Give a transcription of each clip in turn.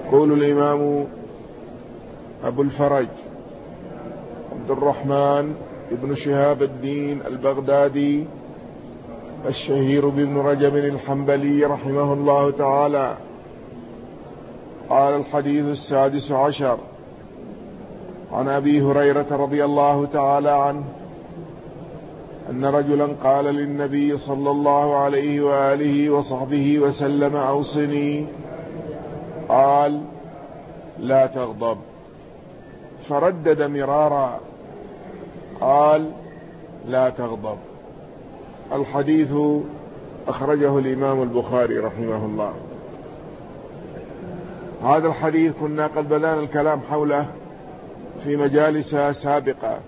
يقول الإمام أبو الفرج عبد الرحمن بن شهاب الدين البغدادي الشهير بابن رجب الحنبلي رحمه الله تعالى قال: الحديث 16 عن أبي هريرة رضي الله تعالى عنه أن رجلا قال للنبي صلى الله عليه وآله وصحبه وسلم: أوصني. قال: لا تغضب. فردد مرارا قال: لا تغضب. الحديث أخرجه الإمام البخاري رحمه الله. هذا الحديث كنا قد بدأنا الكلام حوله في مجالس سابقة،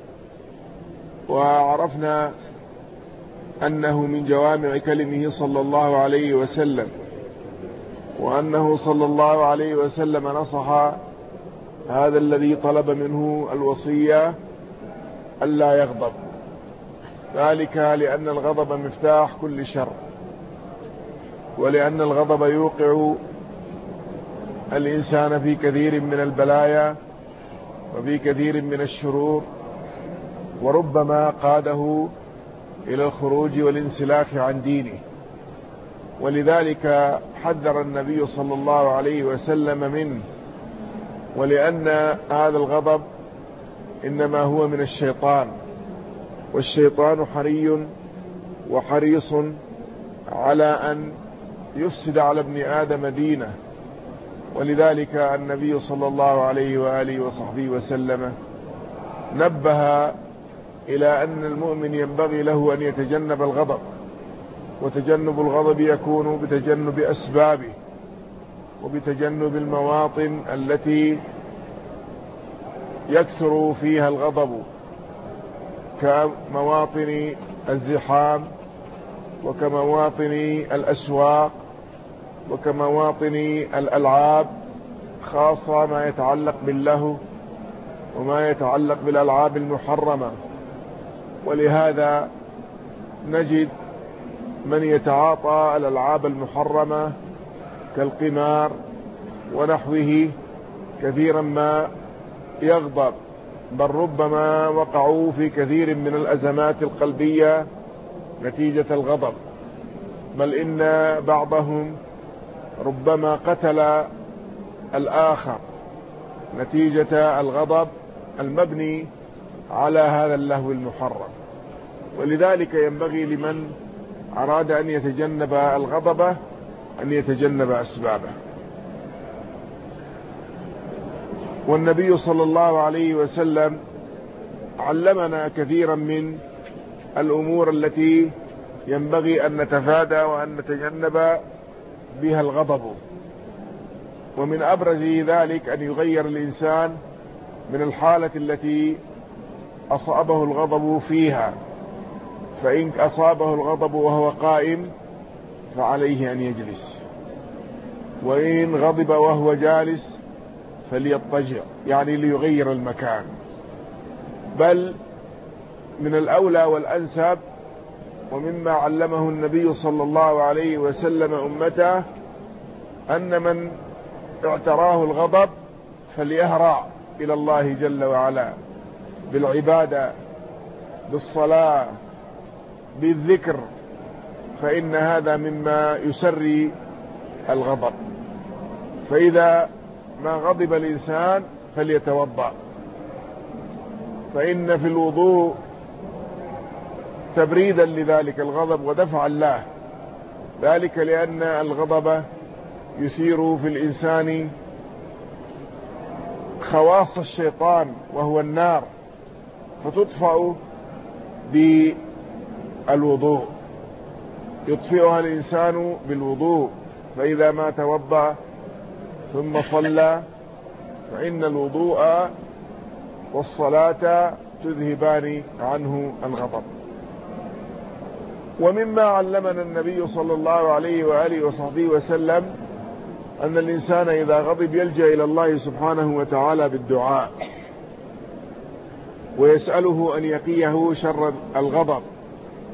وعرفنا أنه من جوامع كلمه صلى الله عليه وسلم، وأنه صلى الله عليه وسلم نصح هذا الذي طلب منه الوصية ألا يغضب، ذلك لأن الغضب مفتاح كل شر، ولأن الغضب يوقع الإنسان في كثير من البلايا وفي كثير من الشرور، وربما قاده إلى الخروج والانسلاخ عن دينه. ولذلك حذر النبي صلى الله عليه وسلم منه، ولأن هذا الغضب إنما هو من الشيطان، والشيطان حري وحريص على أن يفسد على ابن آدم دينه. ولذلك النبي صلى الله عليه وآله وصحبه وسلم نبه إلى أن المؤمن ينبغي له أن يتجنب الغضب، وتجنب الغضب يكون بتجنب أسبابه وبتجنب المواطن التي يكثر فيها الغضب، كمواطن الزحام، وكمواطن الأسواق، وكمواطن الألعاب، خاصة ما يتعلق باللهو وما يتعلق بالألعاب المحرمة. ولهذا نجد من يتعاطى الألعاب المحرمة كالقمار ونحوه كثيرا ما يغضب، بل ربما وقعوا في كثير من الأزمات القلبية نتيجة الغضب، بل إن بعضهم ربما قتل الآخر نتيجة الغضب المبني على هذا اللهو المحرم. ولذلك ينبغي لمن أراد أن يتجنب الغضب أن يتجنب أسبابه. والنبي صلى الله عليه وسلم علمنا كثيرا من الأمور التي ينبغي أن نتفادى وأن نتجنب بها الغضب، ومن أبرز ذلك أن يغير الإنسان من الحالة التي أصابه الغضب فيها، فإن أصابه الغضب وهو قائم فعليه أن يجلس، وإن غضب وهو جالس فليضطجع، يعني ليغير المكان. بل من الأولى والأنسب ومما علمه النبي صلى الله عليه وسلم أمته أن من اعتراه الغضب فليهرع إلى الله جل وعلا بالعبادة، بالصلاة، بالذكر، فإن هذا مما يسري الغضب. فإذا ما غضب الإنسان فليتوضأ، فإن في الوضوء تبريدا لذلك الغضب ودفعا له، ذلك لأن الغضب يثير في الإنسان خواص الشيطان وهو النار، فتطفأ بالوضوء، يطفئها الإنسان بالوضوء. فإذا ما توضأ ثم صلى فإن الوضوء والصلاة تذهبان عنه الغضب. ومما علمنا النبي صلى الله عليه وآله وصحبه وسلم أن الإنسان إذا غضب يلجأ إلى الله سبحانه وتعالى بالدعاء، ويسأله أن يقيه شر الغضب،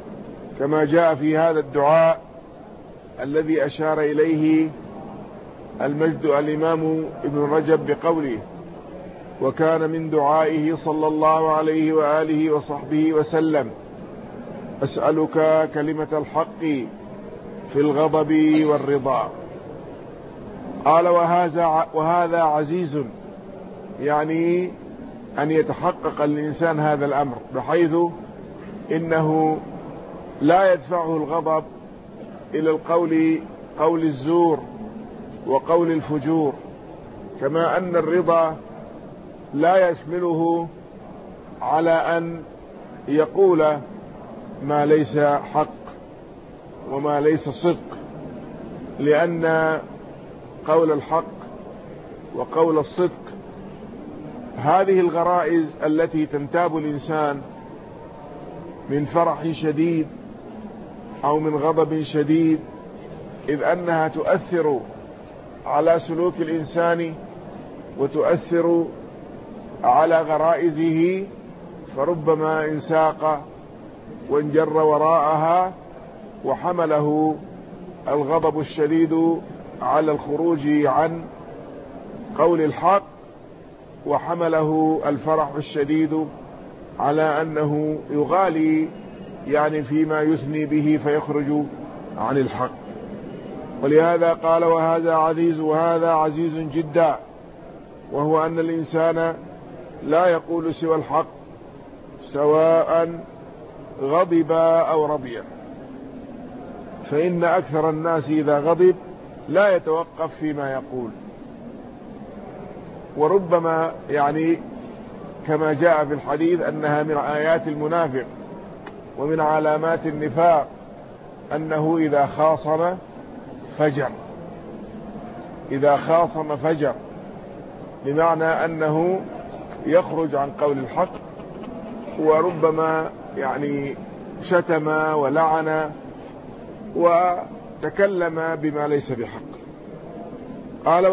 كما جاء في هذا الدعاء الذي أشار إليه المجد الإمام ابن رجب بقوله: وكان من دعائه صلى الله عليه وآله وصحبه وسلم: أسألك كلمة الحق في الغضب والرضا. قال: وهذا عزيز، يعني أن يتحقق الإنسان هذا الأمر، بحيث إنه لا يدفعه الغضب إلى قول الزور وقول الفجور، كما أن الرضا لا يشمله على أن يقول ما ليس حق وما ليس صدق، لأن قول الحق وقول الصدق هذه الغرائز التي تنتاب الإنسان من فرح شديد أو من غضب شديد، إذ أنها تؤثر على سلوك الإنسان وتؤثر على غرائزه، فربما انساق وانجر وراءها وحمله الغضب الشديد على الخروج عن قول الحق، وحمله الفرح الشديد على أنه يغالي يعني فيما يثني به فيخرج عن الحق. ولهذا قال: وهذا عزيز جدا، وهو أن الإنسان لا يقول سوى الحق سواء غضب أو رضي، فإن أكثر الناس إذا غضب لا يتوقف فيما يقول، وربما يعني كما جاء في الحديث أنها من آيات المنافق ومن علامات النفاق أنه إذا خاصم فجر، بمعنى أنه يخرج عن قول الحق، وربما يعني شتم ولعن وتكلم بما ليس بحق. قال: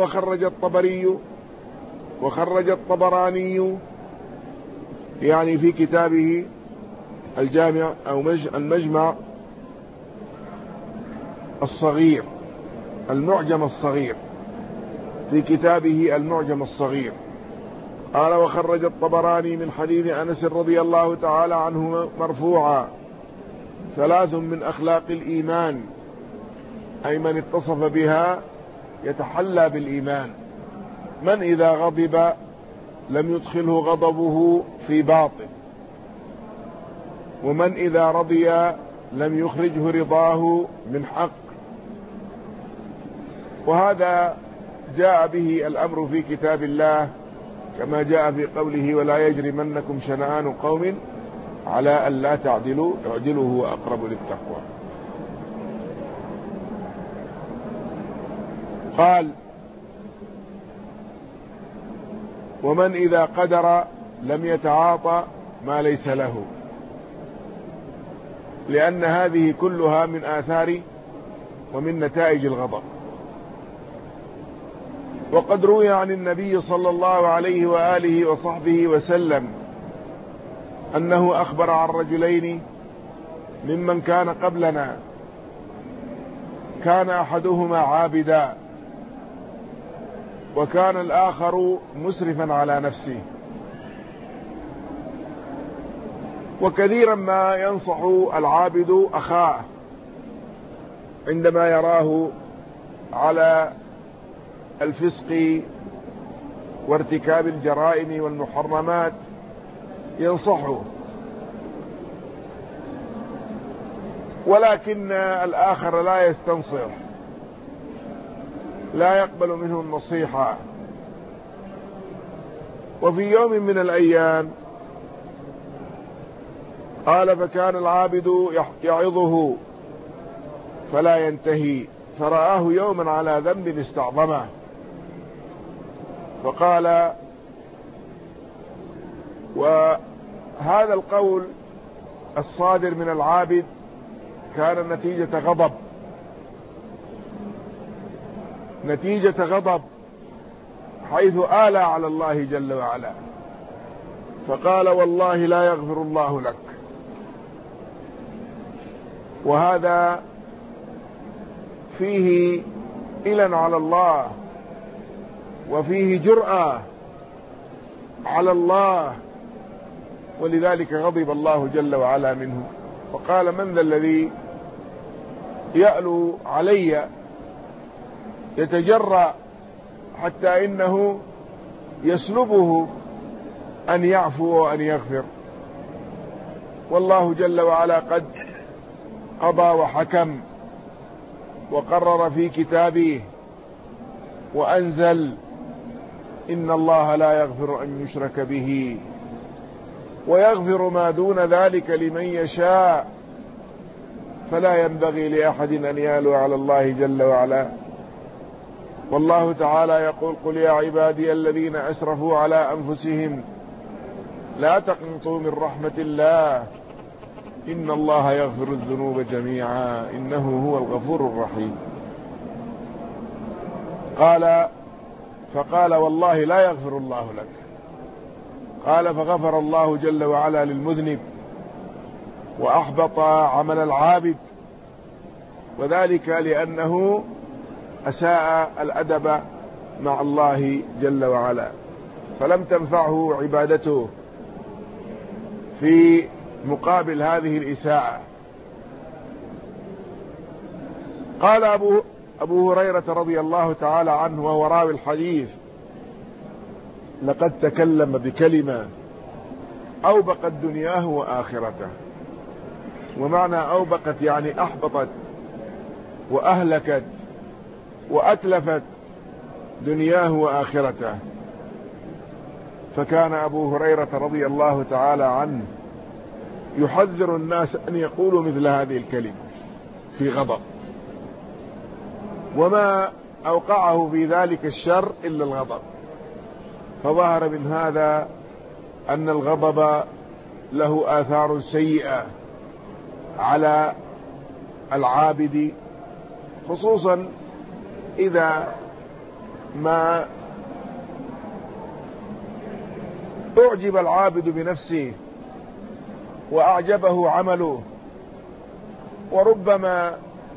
وخرج الطبراني يعني في كتابه الجامع أو المجمع الصغير، المعجم الصغير، في كتابه المعجم الصغير. قال: وخرج الطبراني من حديث أنس رضي الله تعالى عنه مرفوعا: 3 من أخلاق الإيمان، أي من اتصف بها يتحلى بالإيمان: من إذا غضب لم يدخله غضبه في باطن، ومن إذا رضي لم يخرجه رضاه من حق. وهذا جاء به الأمر في كتاب الله، كما جاء في قوله: ولا يجرمنكم شنآن قوم على ألا تعدلوا اعدلوا هو أقرب للتقوى. قال: ومن إذا قدر لم يتعاطى ما ليس له، لأن هذه كلها من آثار ومن نتائج الغضب. وقد روي عن النبي صلى الله عليه وآله وصحبه وسلم أنه أخبر عن رجلين ممن كان قبلنا، كان أحدهما عابدا وكان الآخر مسرفا على نفسه. وكثيرا ما ينصح العابد أخاه عندما يراه على الفسق وارتكاب الجرائم والمحرمات، ينصحه، ولكن الآخر لا يستنصح، لا يقبل منه النصيحة. وفي يوم من الأيام قال: فكان العابد يعظه فلا ينتهي، فرآه يوما على ذنب استعظمه، فقال. وهذا القول الصادر من العابد كان نتيجة غضب حيث آلى على الله جل وعلا، فقال: والله لا يغفر الله لك. وهذا فيه إلى على الله وفيه جرأة على الله، ولذلك غضب الله جل وعلا منه وقال: من ذا الذي يألو علي يتجرأ حتى إنه يسلبه أن يعفو وأن يغفر. والله جل وعلا قد قضى وحكم وقرر في كتابه وأنزل: إن الله لا يغفر أن يشرك به ويغفر ما دون ذلك لمن يشاء. فلا ينبغي لأحد أن يألو على الله جل وعلا. والله تعالى يقول: قل يا عبادي الذين أسرفوا على أنفسهم لا تقنطوا من رحمة الله إن الله يغفر الذنوب جميعا إنه هو الغفور الرحيم. فقال: والله لا يغفر الله لك. قال: فغفر الله جل وعلا للمذنب وأحبط عمل العابد، وذلك لأنه أساء الأدب مع الله جل وعلا، فلم تنفعه عبادته في مقابل هذه الإساءة. قال أبو هريرة رضي الله تعالى عنه وهو راوي الحديث: لقد تكلم بكلمة أوبقت دنياه وآخرته. ومعنى أوبقت يعني أحبطت وأهلكت وأتلفت دنياه وآخرته. فكان أبو هريرة رضي الله تعالى عنه يحذر الناس أن يقولوا مثل هذه الكلمة في غضب، وما أوقعه في ذلك الشر إلا الغضب. فظهر من هذا أن الغضب له آثار سيئة على العابد، خصوصا إذا ما أعجب العابد بنفسه وأعجبه عمله، وربما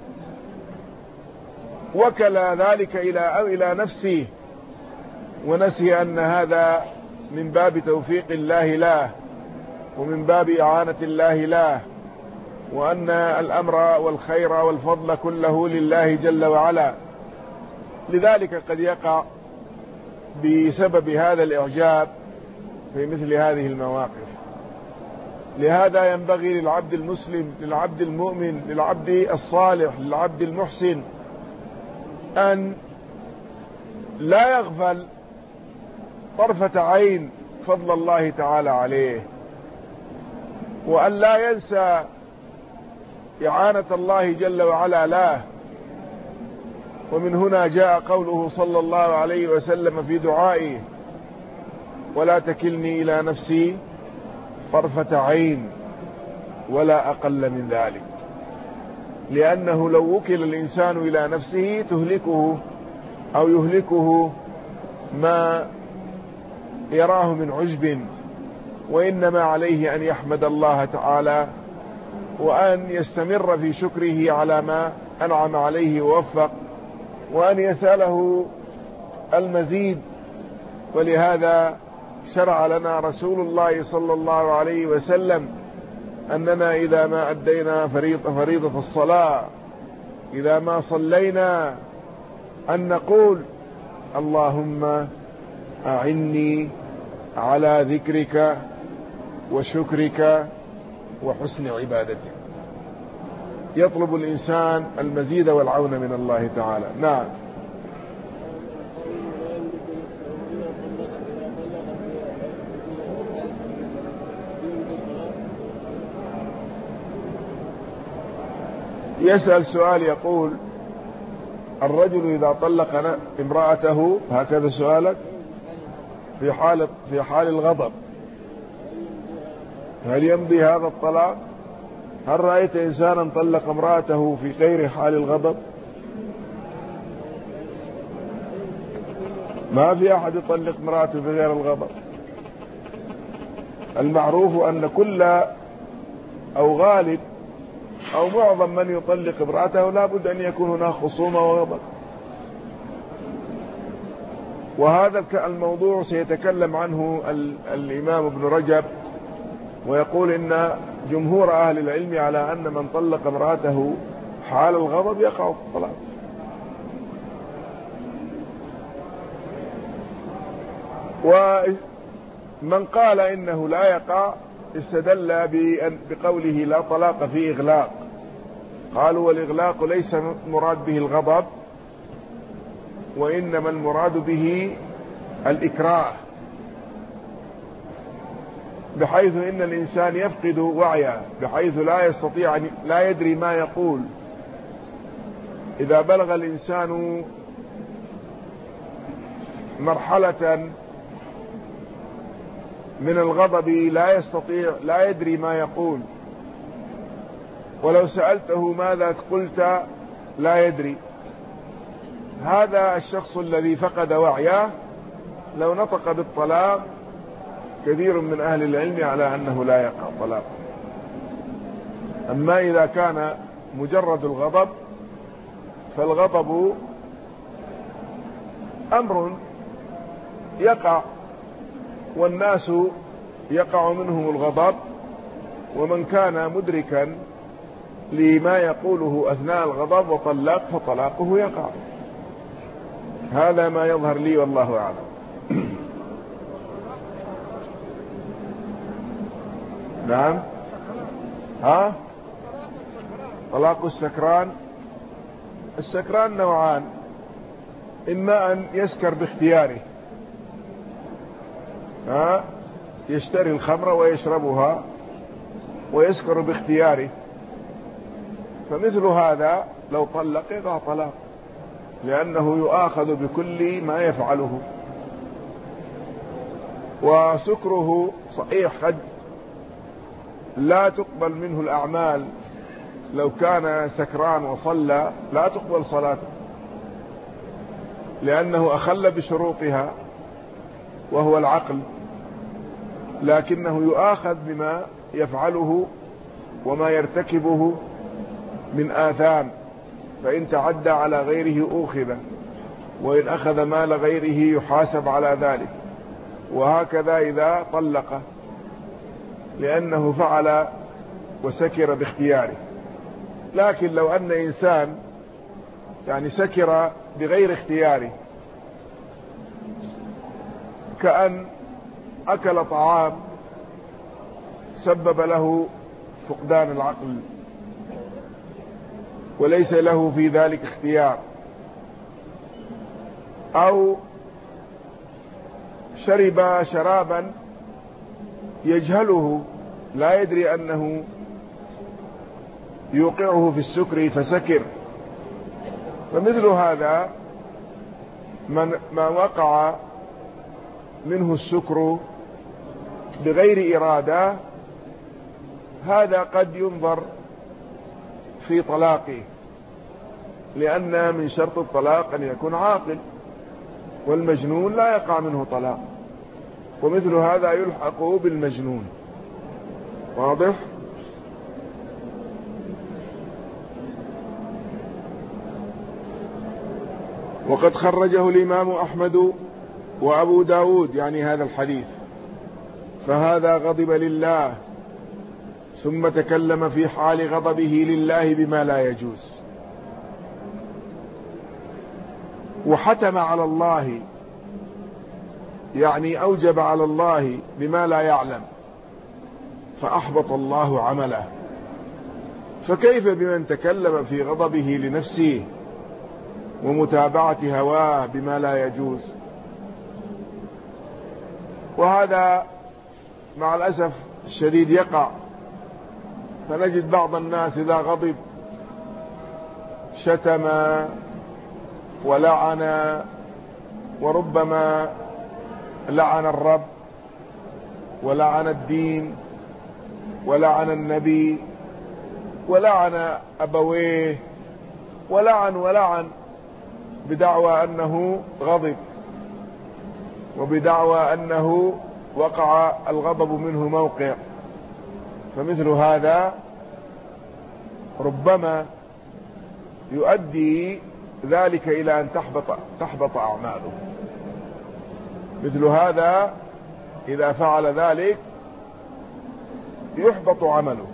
وكل ذلك إلى نفسه ونسي أن هذا من باب توفيق الله له ومن باب إعانة الله له، وأن الأمر والخير والفضل كله لله جل وعلا. لذلك قد يقع بسبب هذا الإعجاب في مثل هذه المواقف. لهذا ينبغي للعبد المسلم، للعبد المؤمن، للعبد الصالح، للعبد المحسن أن لا يغفل طرفة عين فضل الله تعالى عليه، وأن لا ينسى إعانة الله جل وعلا له. ومن هنا جاء قوله صلى الله عليه وسلم في دعائه: ولا تكلني إلى نفسي طرفة عين ولا أقل من ذلك، لأنه لو وكل الإنسان إلى نفسه تهلكه أو يهلكه ما يراه من عجب، وإنما عليه أن يحمد الله تعالى وأن يستمر في شكره على ما أنعم عليه ووفق، وأن يسأله المزيد. ولهذا شرع لنا رسول الله صلى الله عليه وسلم أننا إذا ما أدينا فريضة الصلاة، إذا ما صلينا، أن نقول: اللهم أعني على ذكرك وشكرك وحسن عبادتك. يطلب الإنسان المزيد والعون من الله تعالى. نعم. يسأل سؤال يقول: الرجل إذا طلق امرأته، هكذا سؤالك، في حال الغضب، هل يمضي هذا الطلاق؟ هل رأيت إنسانا طلق امرأته في غير حال الغضب؟ ما في أحد يطلق امرأته في غير الغضب. المعروف أن كل أو غالب أو معظم من يطلق امرأته لا بد أن يكون هناك خصومة وغضب. وهذا الموضوع سيتكلم عنه الإمام ابن رجب، ويقول إن جمهور أهل العلم على أن من طلق امرأته حال الغضب يقع الطلاق. ومن قال إنه لا يقع استدل بقوله لا طلاق في إغلاق. قالوا والإغلاق ليس مراد به الغضب، وإنما المراد به الإكراه، بحيث إن الإنسان يفقد وعيه، بحيث لا يستطيع لا يدري ما يقول. إذا بلغ الإنسان مرحلة من الغضب لا يدري ما يقول، ولو سألته ماذا قلت لا يدري. هذا الشخص الذي فقد وعيه لو نطق بالطلاق كثير من أهل العلم على أنه لا يقع طلاق. أما إذا كان مجرد الغضب فالغضب أمر يقع، والناس يقع منهم الغضب، ومن كان مدركا لما يقوله أثناء الغضب وطلق فطلاقه يقع. هذا ما يظهر لي والله أعلم. نعم. طلاق السكران. السكران نوعان: إما أن يسكر باختياره، يشتري الخمر ويشربها ويسكر باختياره، فمثل هذا لو طلق يقع طلاق، لأنه يؤاخذ بكل ما يفعله. وسكره صحيح قد لا تقبل منه الأعمال، لو كان سكران وصلى لا تقبل صلاته، لأنه أخل بشروطها وهو العقل، لكنه يؤاخذ بما يفعله وما يرتكبه من آثام، فإن تعدى على غيره أوخذ، وإن أخذ مال غيره يحاسب على ذلك. وهكذا إذا طلق، لأنه فعل وسكر باختياره. لكن لو أن إنسان سكر بغير اختياره، كأن أكل طعام سبب له فقدان العقل وليس له في ذلك اختيار، أو شرب شرابا يجهله لا يدري أنه يوقعه في السكر فسكر، فمثل هذا ما وقع منه السكر بغير إرادة، هذا قد ينظر في طلاقه، لأن من شرط الطلاق أن يكون عاقل، والمجنون لا يقع منه طلاق، ومثل هذا يلحق بالمجنون. واضح؟ وقد خرجه الإمام أحمد وأبو داود هذا الحديث. فهذا غضب لله ثم تكلم في حال غضبه لله بما لا يجوز، وحتم على الله، أوجب على الله بما لا يعلم، فأحبط الله عمله. فكيف بمن تكلم في غضبه لنفسه ومتابعة هواه بما لا يجوز؟ وهذا مع الأسف الشديد يقع، فنجد بعض الناس إذا غضب شتم ولعن، وربما لعن الرب ولعن الدين ولعن النبي ولعن أبويه ولعن بدعوى أنه غضب، وبدعوى أنه وقع الغضب منه موقع. فمثل هذا ربما يؤدي ذلك إلى أن تحبط أعماله. مثل هذا إذا فعل ذلك يحبط عمله.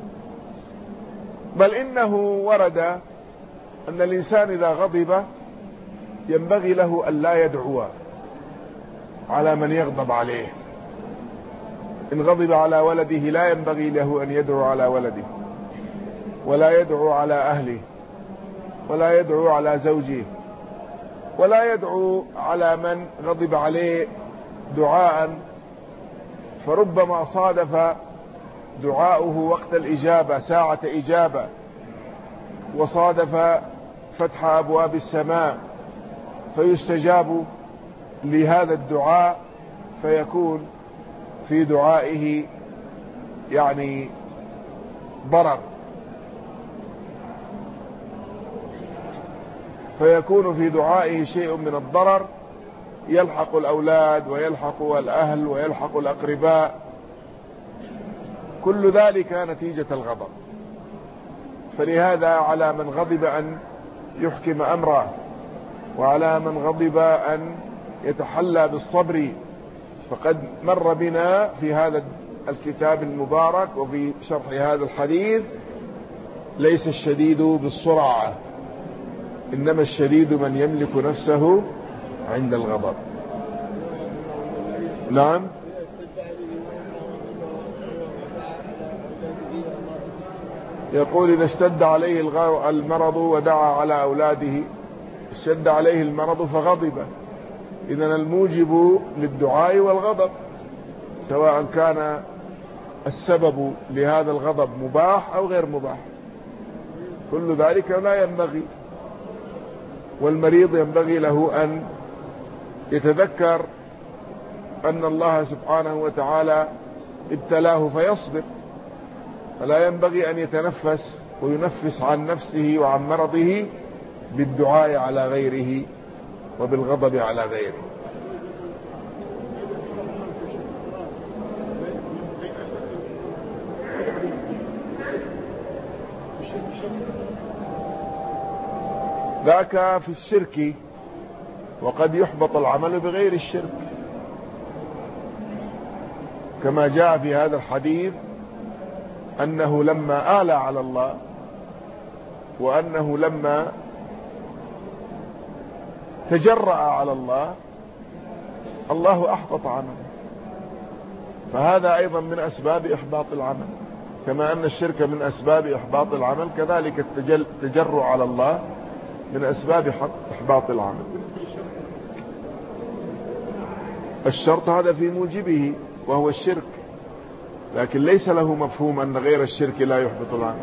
بل إنه ورد أن الإنسان إذا غضب ينبغي له أن لا يدعو على من يغضب عليه. إن غضب على ولده لا ينبغي له أن يدعو على ولده، ولا يدعو على أهله، ولا يدعو على زوجه، ولا يدعو على من غضب عليه دعاء، فربما صادف دعاؤه وقت الإجابة ساعة إجابة، وصادف فتح أبواب السماء فيستجاب لهذا الدعاء، فيكون في دعائه يعني ضرر، فيكون في دعائه شيء من الضرر يلحق الأولاد ويلحق الأهل ويلحق الأقرباء، كل ذلك نتيجة الغضب. فلهذا على من غضب أن يحكم أمره، وعلى من غضب أن يتحلى بالصبر. فقد مر بنا في هذا الكتاب المبارك وفي شرح هذا الحديث: ليس الشديد بالسرعة، إنما الشديد من يملك نفسه عند الغضب. نعم. يقول: إذا اشتد عليه المرض ودعا على أولاده، اشتد عليه المرض فغضب، إذن الموجب للدعاء والغضب، سواء كان السبب لهذا الغضب مباح أو غير مباح، كل ذلك لا ينبغي. والمريض ينبغي له أن يتذكر أن الله سبحانه وتعالى ابتلاه فيصبر، فلا ينبغي أن يتنفس وينفس عن نفسه وعن مرضه بالدعاء على غيره وبالغضب على غيره. ذاك في الشرك، وقد يحبط العمل بغير الشرك، كما جاء في هذا الحديث أنه لما آلى على الله، وأنه لما تجرأ على الله، الله أحبط عمله. فهذا أيضا من أسباب إحباط العمل، كما أن الشرك من أسباب إحباط العمل، كذلك التجرؤ على الله من أسباب إحباط العمل. الشرط هذا في موجبه وهو الشرك، لكن ليس له مفهوم أن غير الشرك لا يحبط العمل.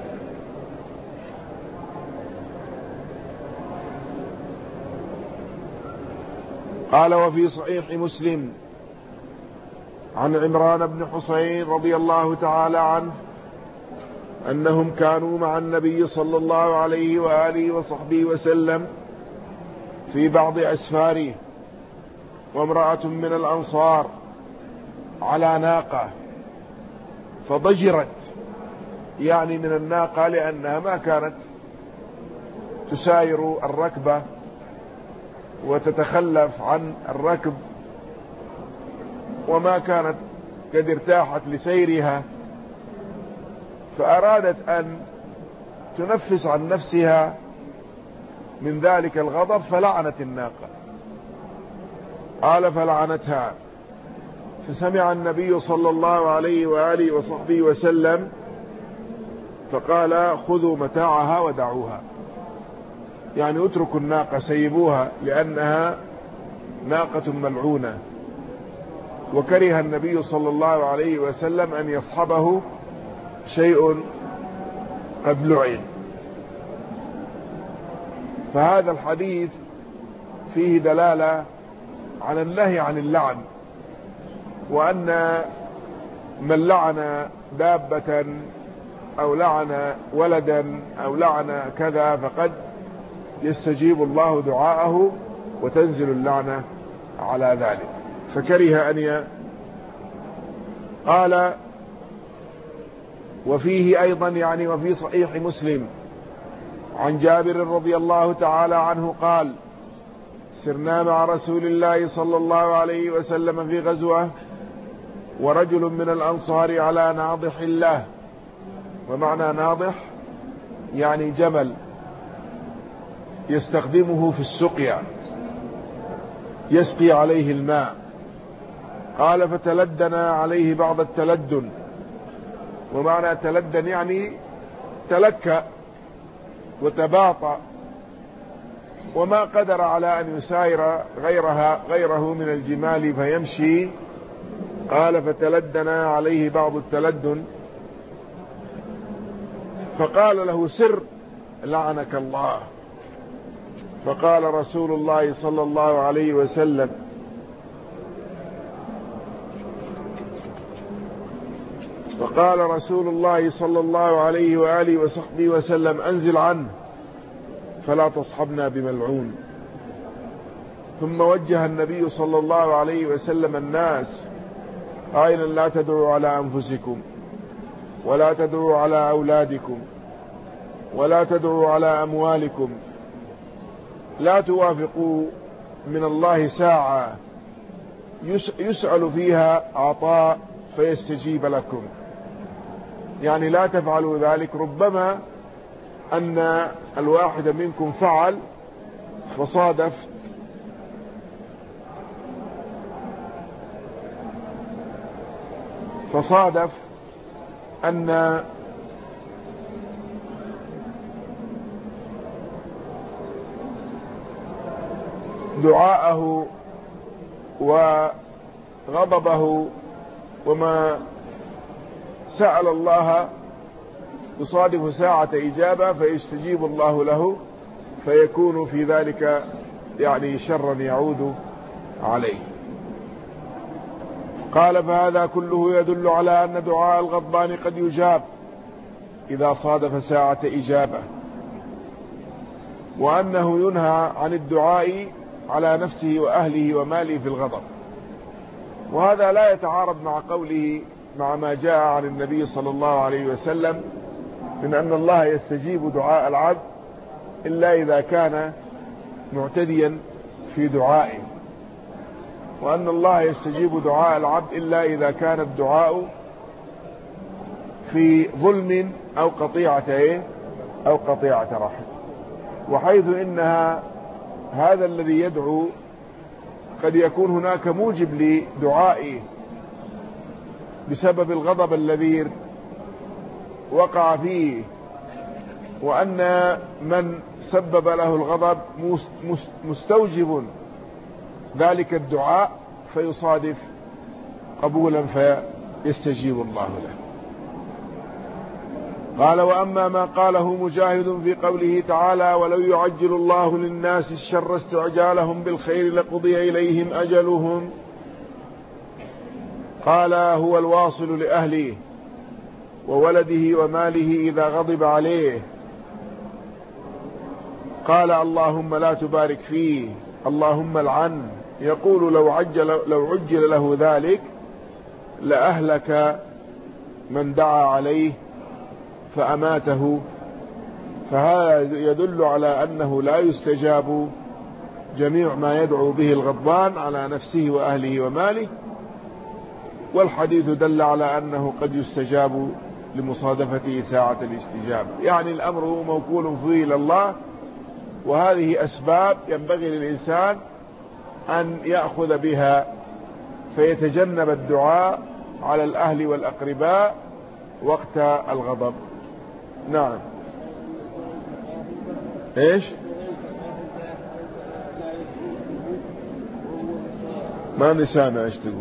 قال: وفي صحيح مسلم عن عمران بن حسين رضي الله تعالى عنه أنهم كانوا مع النبي صلى الله عليه وآله وصحبه وسلم في بعض أسفاره، وامرأة من الأنصار على ناقة فضجرت، يعني من الناقة لأنها ما كانت تساير الركبة وتتخلف عن الركب، وما كانت قد ارتاحت لسيرها، فأرادت أن تنفس عن نفسها من ذلك الغضب فلعنت الناقة. قال: فلعنتها، فسمع النبي صلى الله عليه وآله وصحبه وسلم فقال: خذوا متاعها ودعوها، يعني اتركوا الناقة، سيبوها، لأنها ناقة ملعونة. وكره النبي صلى الله عليه وسلم أن يصحبه شيء قد لعن. فهذا الحديث فيه دلالة على النهي عن اللعن، وأن من لعن دابة أو لعن ولدا أو لعن كذا فقد يستجيب الله دعاءه وتنزل اللعنة على ذلك، فكره أن قال: وفيه أيضا، يعني وفي صحيح مسلم عن جابر رضي الله تعالى عنه قال: سرنا مع رسول الله صلى الله عليه وسلم في غزوة ورجل من الأنصار على ناضح له. ومعنى ناضح يعني جمل يستخدمه في السقيا يسقي عليه الماء. قال فتلدنا عليه بعض التلدن. ومعنى تلدن يعني تلكأ وتباطأ وما قدر على أن يساير غيره من الجمال فيمشي. قال فتلدنا عليه بعض التلدن فقال له سر لعنك الله. فقال رسول الله صلى الله عليه وسلم فقال رسول الله صلى الله عليه وآله وصحبه وسلم أنزل عنه فلا تصحبنا بملعون. ثم وجه النبي صلى الله عليه وسلم الناس قائلا لا تدعوا على أنفسكم ولا تدعوا على أولادكم ولا تدعوا على أموالكم لا توافقوا من الله ساعة يسأل فيها عطاء فيستجيب لكم. يعني لا تفعلوا ذلك. ربما أن الواحد منكم فعل فصادف أن دعاءه وغضبه وما سأل الله يصادف ساعة إجابة فيستجيب الله له فيكون في ذلك يعني شرا يعود عليه. قال فهذا كله يدل على أن دعاء الغضبان قد يجاب إذا صادف ساعة إجابة وأنه ينهى عن الدعاء على نفسه وأهله وماله في الغضب. وهذا لا يتعارض مع قوله مع ما جاء عن النبي صلى الله عليه وسلم من أن الله يستجيب دعاء العبد إلا إذا كان معتديا في دعائه وأن الله يستجيب دعاء العبد إلا إذا كان الدعاء في ظلم أو قطيعة رحم. وحيث إنها هذا الذي يدعو قد يكون هناك موجب لدعائه بسبب الغضب الذي وقع فيه وأن من سبب له الغضب مستوجب ذلك الدعاء فيصادف قبولا فيستجيب الله له. قال وأما ما قاله مجاهد في قوله تعالى ولو يعجل الله للناس الشر استعجالهم بالخير لقضي إليهم أجلهم قال هو الواصل لأهله وولده وماله إذا غضب عليه. قال اللهم لا تبارك فيه اللهم العن. يقول لو عجل له ذلك لأهلك من دعا عليه فأماته. فهذا يدل على أنه لا يستجاب جميع ما يدعو به الغضبان على نفسه وأهله وماله. والحديث دل على أنه قد يستجاب لمصادفته ساعة الاستجابة. يعني الأمر موكول فيه إلى الله وهذه أسباب ينبغي للإنسان أن يأخذ بها فيتجنب الدعاء على الأهل والأقرباء وقت الغضب. نعم. ايش؟ ما نسامع ايش تقول؟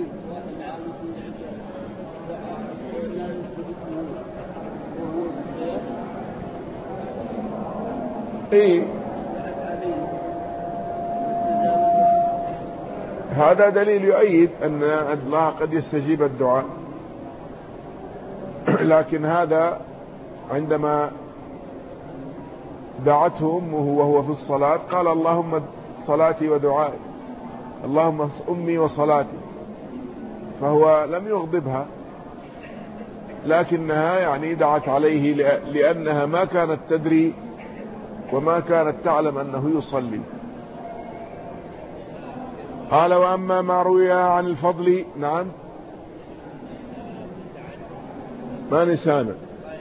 ايه هذا دليل يؤيد أن الله قد يستجيب الدعاء. لكن هذا عندما دعته أمه وهو في الصلاة قال اللهم صلاتي ودعائي اللهم أمي وصلاتي فهو لم يغضبها لكنها يعني دعت عليه لأنها ما كانت تدري وما كانت تعلم أنه يصلي. قال وأما ما روي عن الفضل. نعم ما نسانا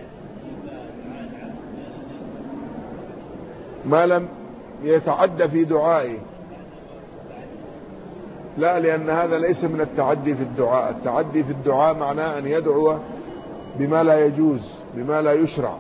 ما لم يتعدى في دعائه. لا، لأن هذا ليس من التعدي في الدعاء. التعدي في الدعاء معناه أن يدعو بما لا يجوز، بما لا يشرع.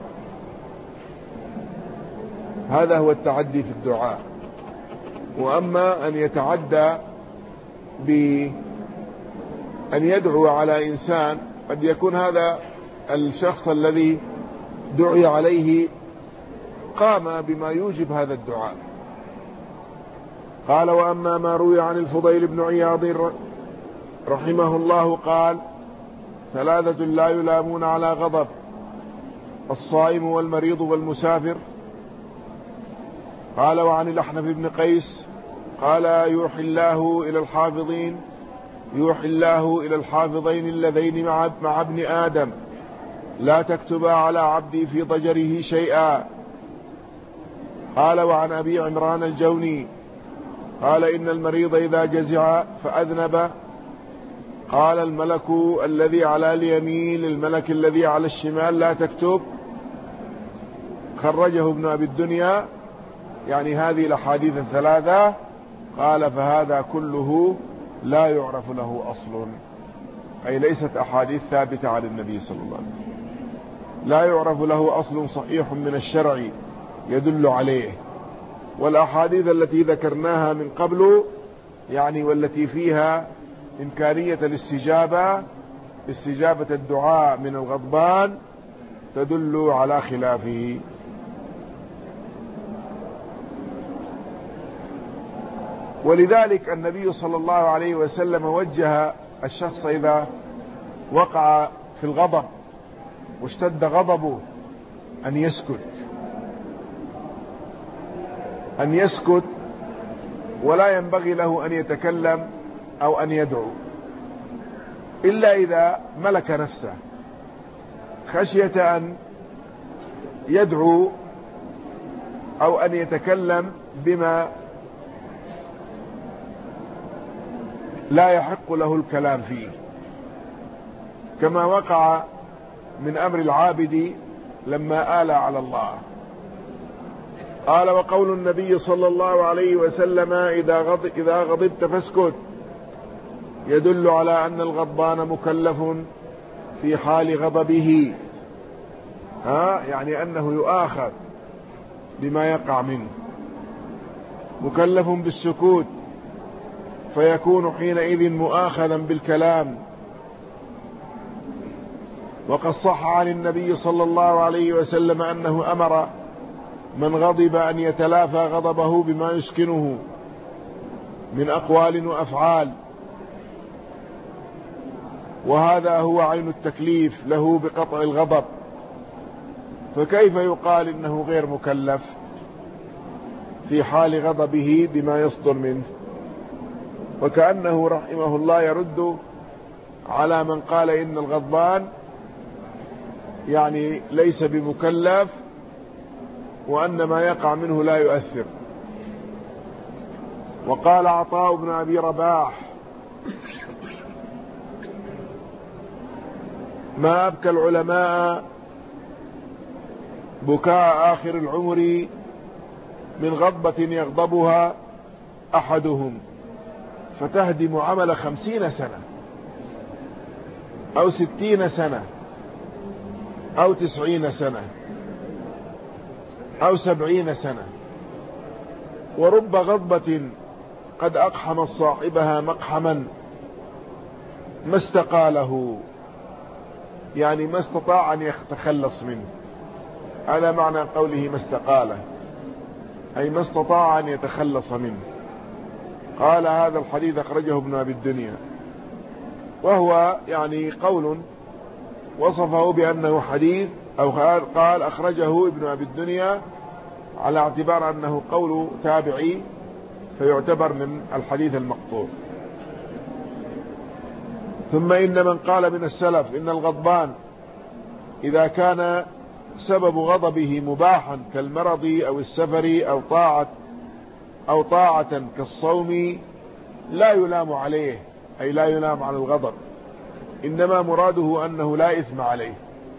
هذا هو التعدي في الدعاء. وأما أن يتعدى بأن يدعو على إنسان، قد يكون هذا الشخص الذي دعي عليه قام بما يوجب هذا الدعاء. قال وأما ما روي عن الفضيل بن عياض رحمه الله قال: 3 لا يلامون على غضب: الصائم والمريض والمسافر. قال وعن الأحنف بن قيس قال: يوحي الله إلى الحافظين اللذين مع ابن آدم: لا تكتبا على عبدي في ضجره شيئا. قال وعن أبي عمران الجوني قال: إن المريض إذا جزع فأذنب قال الملك الذي على اليمين للملك الذي على الشمال: لا تكتب. خرجه ابن أبي الدنيا، يعني هذه الأحاديث 3. قال: فهذا كله لا يعرف له أصل، أي ليست أحاديث ثابتة عن النبي صلى الله عليه وسلم، لا يعرف له أصل صحيح من الشرع يدل عليه. والأحاديث التي ذكرناها من قبل يعني والتي فيها إمكانية استجابة الدعاء من الغضبان تدل على خلافه. ولذلك النبي صلى الله عليه وسلم وجه الشخص إذا وقع في الغضب واشتد غضبه أن يسكت ولا ينبغي له أن يتكلم أو أن يدعو إلا إذا ملك نفسه خشية أن يدعو أو أن يتكلم بما لا يحق له الكلام فيه، كما وقع من أمر العابد لما آل على الله. قال: وقول النبي صلى الله عليه وسلم: إذا غضبت فاسكت، يدل على أن الغضبان مكلف في حال غضبه، يعني أنه يؤاخذ بما يقع منه، مكلف بالسكوت، فيكون حينئذ مؤاخذا بالكلام. وقد صح عن النبي صلى الله عليه وسلم أنه أمر من غضب أن يتلافى غضبه بما يسكنه من أقوال وأفعال، وهذا هو عين التكليف له بقطع الغضب. فكيف يقال إنه غير مكلف في حال غضبه بما يصدر منه؟ وكأنه رحمه الله يرد على من قال إن الغضبان يعني ليس بمكلف وأن ما يقع منه لا يؤثر. وقال عطاء بن أبي رباح: ما أبكى العلماء بكاء آخر العمر من غضبة يغضبها أحدهم فتهدم عمل 50 سنة أو 60 سنة أو 90 سنة أو 70 سنة، ورب غضبة قد أقحم صاحبها مقحما ما استقاله، يعني ما استطاع أن يتخلص منه. هذا معنى قوله ما استقاله، أي ما استطاع أن يتخلص منه. قال: هذا الحديث أخرجه ابن أبي الدنيا، وهو يعني قول وصفه بأنه حديث، أو قال أخرجه ابن أبي الدنيا على اعتبار أنه قول تابعي فيعتبر من الحديث المقطوع. ثم إن من قال من السلف إن الغضبان إذا كان سبب غضبه مباحا كالمرض أو السفر أو طاعة كالصوم لا يلام عليه، أي لا يلام على الغضب، إنما مراده أنه لا إثم عليه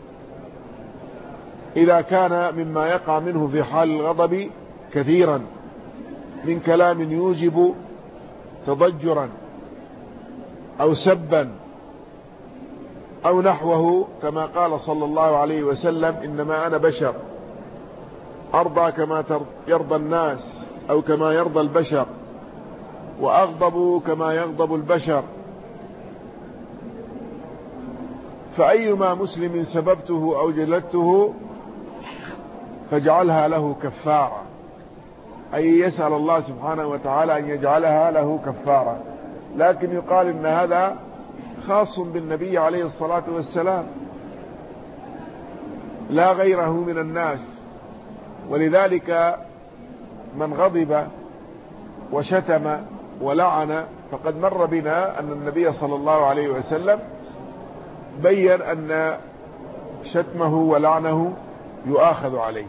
إذا كان مما يقع منه في حال الغضب كثيرا من كلام يوجب تضجرا أو سبا أو نحوه، كما قال صلى الله عليه وسلم: إنما أنا بشر أرضى كما يرضى الناس أو كما يرضى البشر، وأغضب كما يغضب البشر، فأيما مسلم سببته أو جلدته فاجعلها له كفارة، أي يسأل الله سبحانه وتعالى أن يجعلها له كفارة. لكن يقال إن هذا خاص بالنبي عليه الصلاة والسلام لا غيره من الناس، ولذلك من غضب وشتم ولعن فقد مر بنا أن النبي صلى الله عليه وسلم بين أن شتمه ولعنه يؤاخذ عليه.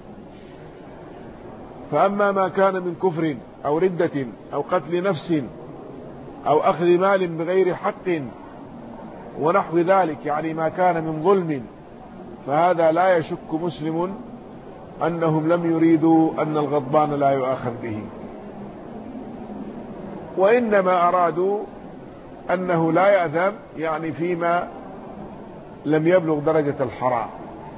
فأما ما كان من كفر أو ردة أو قتل نفس أو أخذ مال بغير حق ونحو ذلك، يعني ما كان من ظلم، فهذا لا يشك مسلم أنهم لم يريدوا أن الغضبان لا يؤاخذ به، وإنما أرادوا أنه لا يأثم، يعني فيما لم يبلغ درجة الحرام.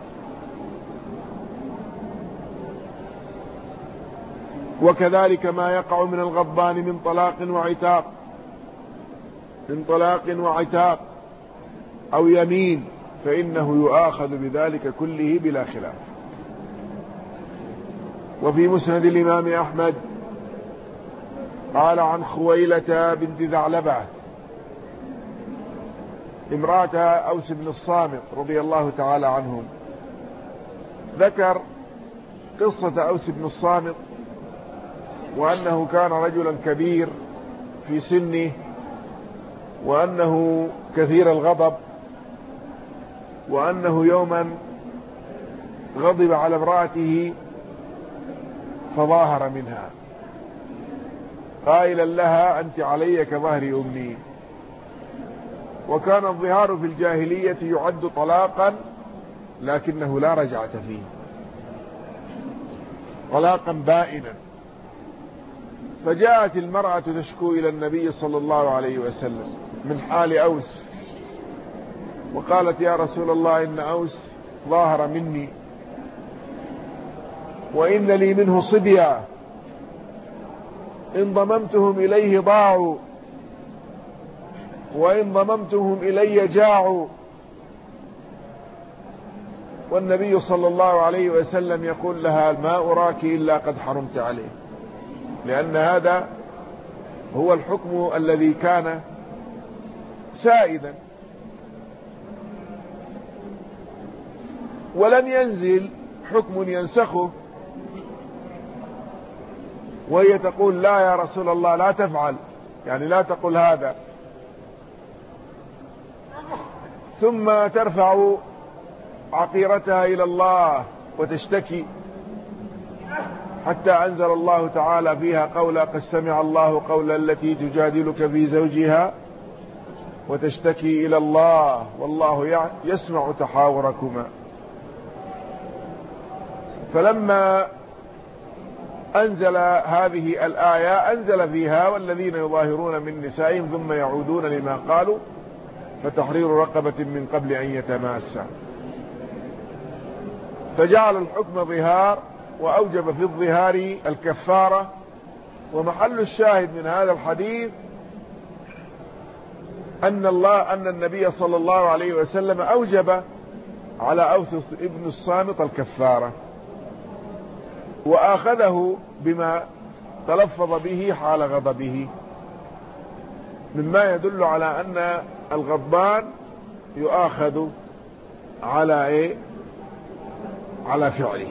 وكذلك ما يقع من الغضبان من طلاق وعتاق أو يمين فإنه يؤاخذ بذلك كله بلا خلاف. وفي مسند الإمام أحمد قال عن خويلة بنت ثعلبة امرأة أوس بن الصامت رضي الله تعالى عنهم، ذكر قصة أوس بن الصامت، وأنه كان رجلا كبير في سنه، وأنه كثير الغضب، وأنه يوما غضب على امرأته فظاهر منها قائلا لها: أنت علي كظهر أمي. وكان الظهار في الجاهلية يعد طلاقا، لكنه لا رجعة فيه، طلاقا بائنا. فجاءت المرأة تشكو إلى النبي صلى الله عليه وسلم من حال أوس، وقالت: يا رسول الله، إن أوس ظاهر مني، وإن لي منه صبيا، إن ضممتهم إليه ضاعوا، وإن ضممتهم إلي جاعوا. والنبي صلى الله عليه وسلم يقول لها: ما أراك إلا قد حرمت عليه، لأن هذا هو الحكم الذي كان سائدا، ولم ينزل حكم ينسخه. وهي تقول: لا يا رسول الله، لا تفعل، يعني لا تقل هذا. ثم ترفع عقيرتها إلى الله وتشتكي، حتى أنزل الله تعالى فيها قولا: قد سمع الله قولا التي تجادلك في زوجها وتشتكي إلى الله والله يسمع تحاوركما. فلما أنزل هذه الآية أنزل فيها: والذين يظاهرون من نسائهم ثم يعودون لما قالوا فتحرير رقبة من قبل أن يتماسا. فجعل الحكم ظهار، وأوجب في الظهار الكفارة. ومحل الشاهد من هذا الحديث أن النبي صلى الله عليه وسلم أوجب على أوس ابن الصامت الكفارة، وآخذه بما تلفظ به حال غضبه، مما يدل على أن الغضبان يؤاخذ على على فعله.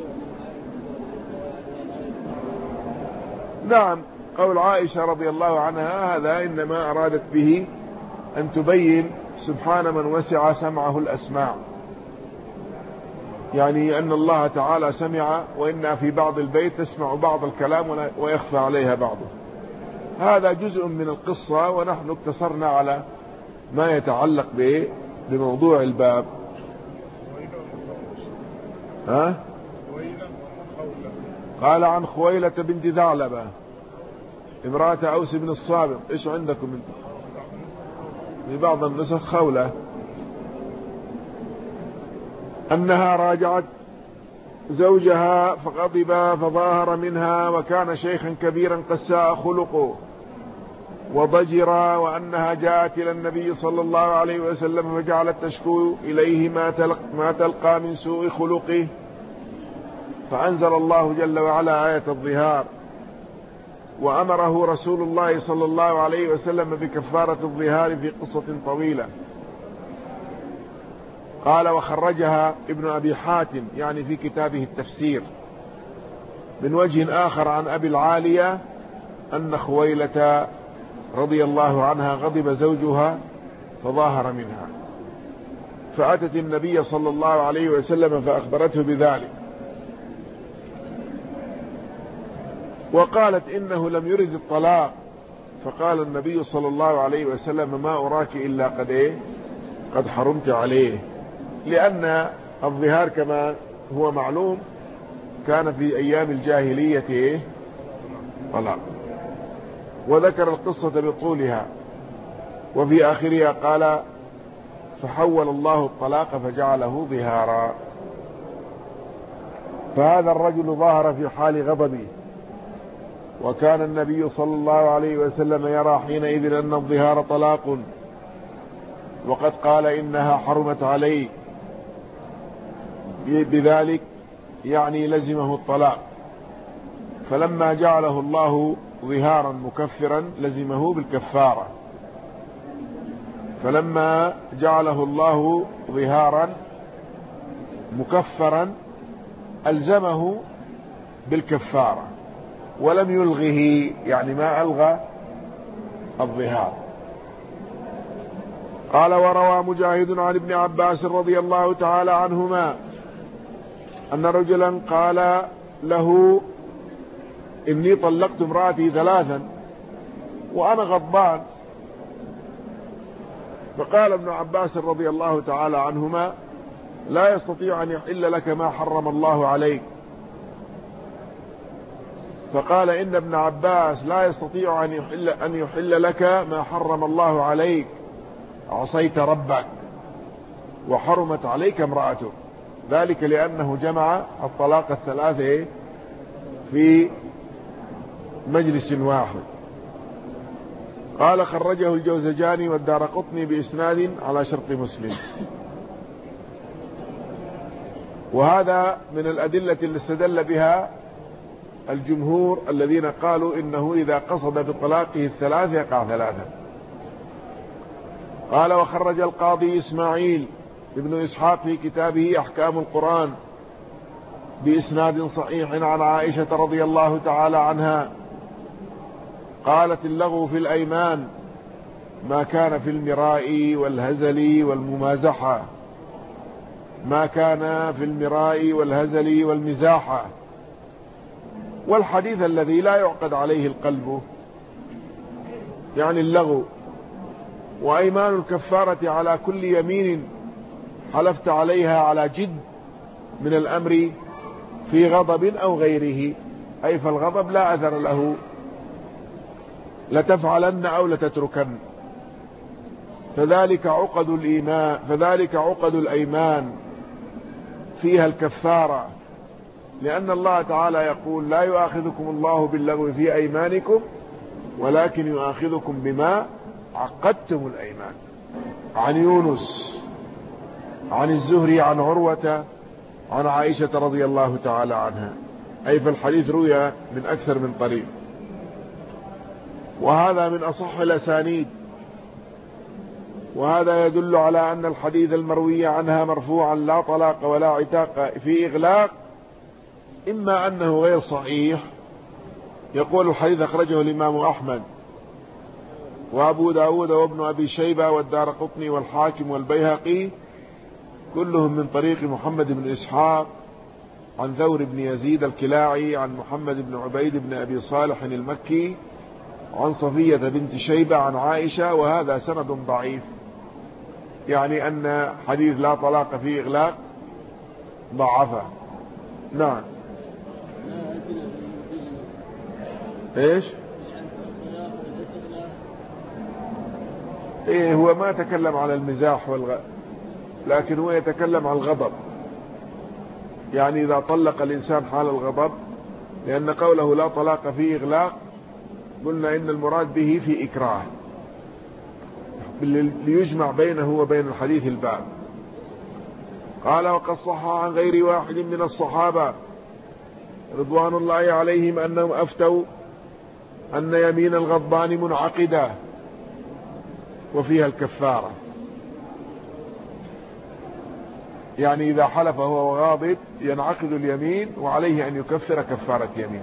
نعم، قول عائشة رضي الله عنها هذا إنما أرادت به أن تبين سبحان من وسع سمعه الأسماع، يعني أن الله تعالى سمع، وإن في بعض البيت تسمع بعض الكلام ويخفى عليها بعضه. هذا جزء من القصة، ونحن اقتصرنا على ما يتعلق بموضوع الباب. قال عن خويلة بنت ثعلبة امرأة أوس بن الصابغ. إيش عندكم انت؟ في بعض النسخ خولة. أنها راجعت زوجها فغضب فظاهر منها، وكان شيخا كبيرا قساء خلقه وضجر، وأنها جاءت إلى النبي صلى الله عليه وسلم فجعلت تشكو إليه ما تلقى من سوء خلقه، فأنزل الله جل وعلا آية الظهار، وأمره رسول الله صلى الله عليه وسلم بكفارة الظهار في قصة طويلة. قال وخرجها ابن أبي حاتم يعني في كتابه التفسير من وجه آخر عن أبي العالية أن خويلة رضي الله عنها غضب زوجها فظاهر منها، فأتت النبي صلى الله عليه وسلم فأخبرته بذلك، وقالت إنه لم يرد الطلاق، فقال النبي صلى الله عليه وسلم ما أراك إلا قد حرمت عليه، لأن الظهار كما هو معلوم كان في أيام الجاهلية طلاق. وذكر القصة بطولها، وفي آخرها قال فحول الله الطلاق فجعله ظهارا. فهذا الرجل ظهر في حال غضبه، وكان النبي صلى الله عليه وسلم يرى حينئذ أن الظهار طلاق، وقد قال إنها حرمت عليه، بذلك يعني لزمه الطلاق، فلما جعله الله ظهارا مكفرا لزمه بالكفارة، فلما جعله الله ظهارا مكفرا ألزمه بالكفارة، ولم يلغه يعني ما ألغى الظهار. قال وروى مجاهد عن ابن عباس رضي الله تعالى عنهما أن رجلا قال له إني طلقت امرأتي 3 وأنا غضبان، فقال ابن عباس رضي الله تعالى عنهما لا يستطيع أن يحل لك ما حرم الله عليك، فقال إن ابن عباس لا يستطيع أن يحل لك ما حرم الله عليك، عصيت ربك وحرمت عليك امرأتك، ذلك لأنه جمع الطلاق 3 في مجلس واحد. قال خرجه الجوزجاني والدارقطني بإسناد على شرط مسلم. وهذا من الأدلة اللي استدل بها الجمهور الذين قالوا إنه إذا قصد بطلاقه 3 يقع 3. قال وخرج القاضي إسماعيل ابن إسحاق في كتابه أحكام القرآن بإسناد صحيح عن عائشة رضي الله تعالى عنها قالت اللغو في الأيمان ما كان في المراء والهزل والممازحة، ما كان في المراء والهزل والمزاحة، والحديث الذي لا يعقد عليه القلب يعني اللغو. وأيمان الكفارة على كل يمين حلفت عليها على جد من الأمر في غضب أو غيره، أي فالغضب لا أثر له، لتفعلن أو لتتركن، فذلك عقد الأيمان فيها الكفارة، لأن الله تعالى يقول لا يؤاخذكم الله باللغو في أيمانكم ولكن يؤاخذكم بما عقدتم الأيمان. عن يونس عن الزهري عن عروة عن عائشة رضي الله تعالى عنها، أي فالحديث روي من أكثر من طريق، وهذا من أصح الأسانيد، وهذا يدل على أن الحديث المروي عنها مرفوعا لا طلاق ولا عتاق في إغلاق إما أنه غير صحيح، يقول الحديث أخرجه الإمام أحمد وأبو داود وابن أبي شيبة والدارقطني والحاكم والبيهقي كلهم من طريق محمد بن إسحاق عن ثور بن يزيد الكلاعي عن محمد بن عبيد بن أبي صالح المكي عن صفية بنت شيبة عن عائشة، وهذا سند ضعيف، يعني أن حديث لا طلاق فيه إغلاق ضعفه. نعم. ايش؟ ايه، هو ما تكلم على المزاح لكن هو يتكلم على الغضب، يعني إذا طلق الإنسان حال الغضب، لأن قوله لا طلاق فيه إغلاق قلنا إن المراد به في إكراه، ليجمع بينه وبين الحديث الباب. قال وقد صح عن غير واحد من الصحابة رضوان الله عليهم أنهم أفتوا أن يمين الغضبان منعقدة وفيها الكفارة، يعني إذا حلف وهو غاضب ينعقد اليمين وعليه أن يكفر كفارة يمين.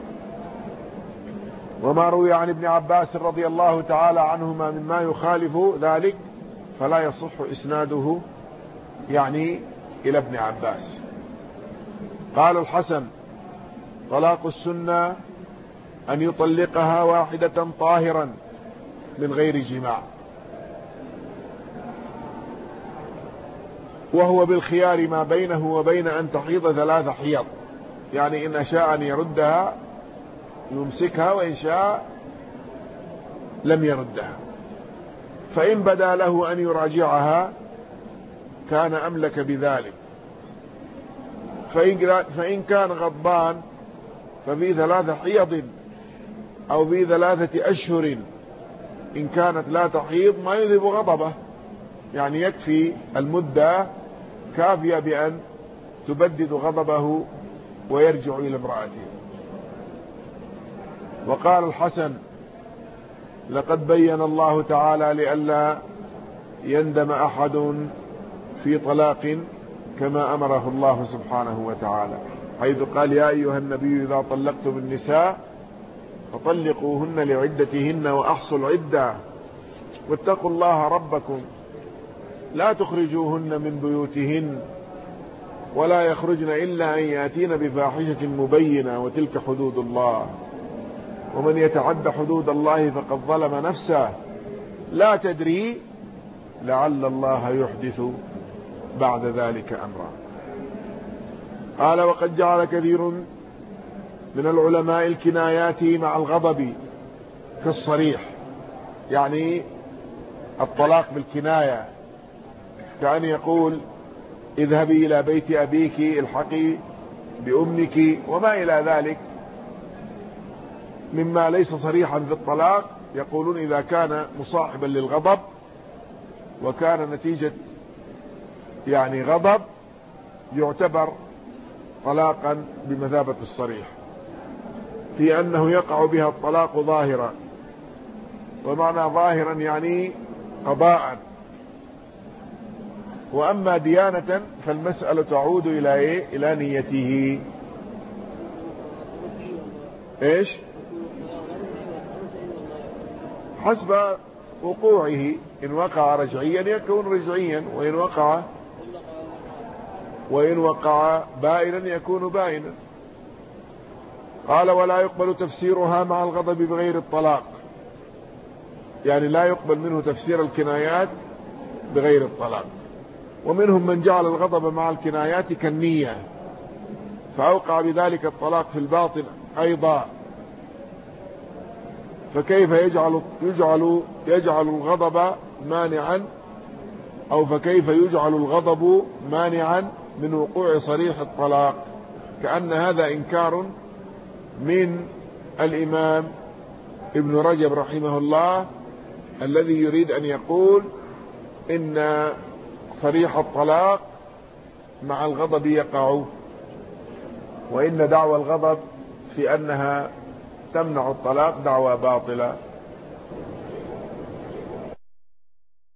وما روي عن ابن عباس رضي الله تعالى عنهما مما يخالف ذلك فلا يصح إسناده يعني إلى ابن عباس. قال الحسن طلاق السنة أن يطلقها واحدة طاهرا من غير جماع، وهو بالخيار ما بينه وبين أن تحيض 3 حيض، يعني إن شاء أن يردها يمسكها، وإن شاء لم يردها. فإن بدا له أن يراجعها كان أملك بذلك، فإن كان غضبان ففي 3 حيض أو في 3 أشهر إن كانت لا تحيض ما يذهب غضبه، يعني يكفي المدة كافية بأن تبدد غضبه ويرجع إلى امرأته. وقال الحسن لقد بين الله تعالى لئلا يندم أحد في طلاق كما أمره الله سبحانه وتعالى، حيث قال يا أيها النبي إذا طلقتم النساء فطلقوهن لعدتهن وأحصوا العدة واتقوا الله ربكم لا تخرجوهن من بيوتهن ولا يخرجن إلا أن يأتين بفاحشة مبينة وتلك حدود الله ومن يتعد حدود الله فقد ظلم نفسه لا تدري لعل الله يحدث بعد ذلك أمرا. قال وقد جعل كثير من العلماء الكنايات مع الغضب كالصريح، يعني الطلاق بالكناية، كأن يقول اذهبي إلى بيت أبيك الحقي بأمك وما إلى ذلك مما ليس صريحا في الطلاق، يقولون إذا كان مصاحبا للغضب وكان نتيجة يعني غضب يعتبر طلاقا بمثابة الصريح، في أنه يقع بها الطلاق ظاهرا، ومعنى ظاهرا يعني قضاء. وأما ديانة فالمسألة تعود إلى إيه؟ إلى نيته. إيش؟ حسب وقوعه، إن وقع رجعيا يكون رجعيا، وإن وقع بائنا يكون بائنا. قال ولا يقبل تفسيرها مع الغضب بغير الطلاق، يعني لا يقبل منه تفسير الكنايات بغير الطلاق. ومنهم من جعل الغضب مع الكنايات كالنية فأوقع بذلك الطلاق في الباطن أيضا، فكيف يجعل الغضب مانعا، أو فكيف يجعل الغضب مانعا من وقوع صريح الطلاق؟ كأن هذا إنكار من الإمام ابن رجب رحمه الله، الذي يريد أن يقول إن صريح الطلاق مع الغضب يقع، وإن دعوى الغضب في أنها تمنع الطلاق دعوى باطلة.